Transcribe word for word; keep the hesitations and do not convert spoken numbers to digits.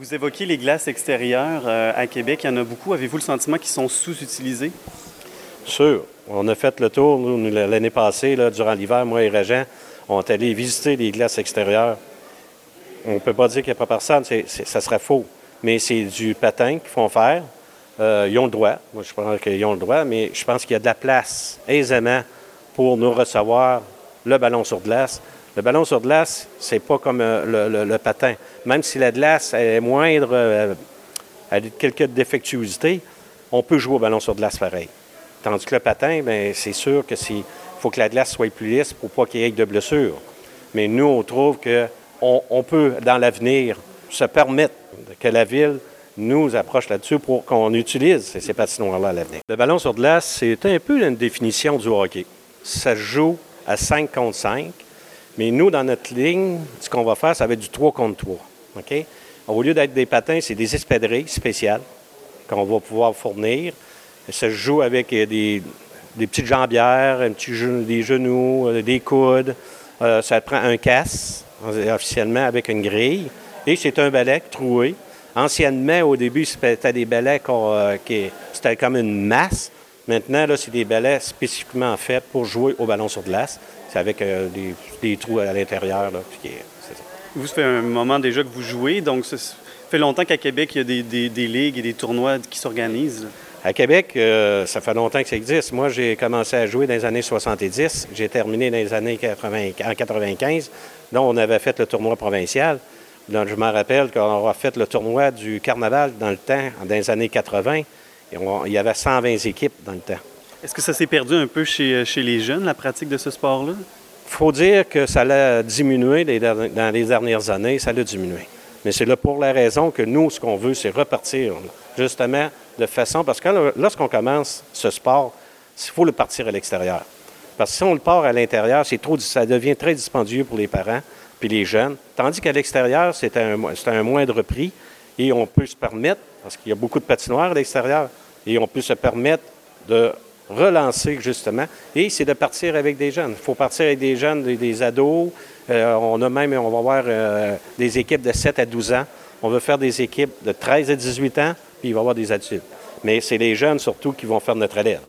Vous évoquez les glaces extérieures euh, à Québec. Il y en a beaucoup. Avez-vous le sentiment qu'ils sont sous-utilisés? Sûr. On a fait le tour, nous, l'année passée, là, durant l'hiver, moi et Régent, on est allé visiter les glaces extérieures. On ne peut pas dire qu'il n'y a pas personne, c'est, c'est, ça serait faux. Mais c'est du patin qu'ils font faire. Euh, ils ont le droit. Moi, je pense qu'ils ont le droit, mais je pense qu'il y a de la place aisément pour nous recevoir le ballon sur glace. Le ballon sur glace, c'est pas comme euh, le, le, le patin. Même si la glace est moindre, euh, elle a quelques défectuosités, on peut jouer au ballon sur glace pareil. Tandis que le patin, bien, c'est sûr que c'est faut que la glace soit plus lisse pour pas qu'il y ait de blessures. Mais nous, on trouve qu'on on peut, dans l'avenir, se permettre que la Ville nous approche là-dessus pour qu'on utilise ces patinoires-là à l'avenir. Le ballon sur glace, c'est un peu une définition du hockey. Ça se joue à cinq contre cinq, mais nous, dans notre ligne, ce qu'on va faire, ça va être du trois contre trois. OK? Au lieu d'être des patins, c'est des espadrilles spéciales qu'on va pouvoir fournir. Ça se joue avec des, des petites jambières, un petit, des genoux, des coudes. Euh, ça prend un casse, officiellement, avec une grille. Et c'est un balai troué. Anciennement, au début, c'était des balais euh, qui c'était comme une masse. Maintenant, là, c'est des balais spécifiquement faits pour jouer au ballon sur glace. C'est avec euh, des, des trous à l'intérieur. Là, puis, c'est ça. Vous, ça fait un moment déjà que vous jouez, donc ça fait longtemps qu'à Québec, il y a des, des, des ligues et des tournois qui s'organisent. À Québec, euh, ça fait longtemps que ça existe. Moi, j'ai commencé à jouer dans les années soixante-dix. J'ai terminé dans les années quatre-vingts, en quatre-vingt-quinze. Donc, on avait fait le tournoi provincial. Donc, je me rappelle qu'on a fait le tournoi du carnaval dans le temps, dans les années quatre-vingts. Et on, il y avait cent vingt équipes dans le temps. Est-ce que ça s'est perdu un peu chez, chez les jeunes, la pratique de ce sport-là? Il faut dire que ça a diminué dans les dernières années. Ça a diminué. Mais c'est là pour la raison que nous, ce qu'on veut, c'est repartir, justement, de façon... Parce que lorsqu'on commence ce sport, il faut le partir à l'extérieur. Parce que si on le part à l'intérieur, c'est trop, ça devient très dispendieux pour les parents puis les jeunes. Tandis qu'à l'extérieur, c'est un, c'est un moindre prix et on peut se permettre, parce qu'il y a beaucoup de patinoires à l'extérieur, et on peut se permettre de relancer, justement, et c'est de partir avec des jeunes. Il faut partir avec des jeunes, des, des ados. Euh, on a même, on va avoir euh, des équipes de sept à douze ans. On veut faire des équipes de treize à dix-huit ans, puis il va y avoir des adultes. Mais c'est les jeunes, surtout, qui vont faire notre élève.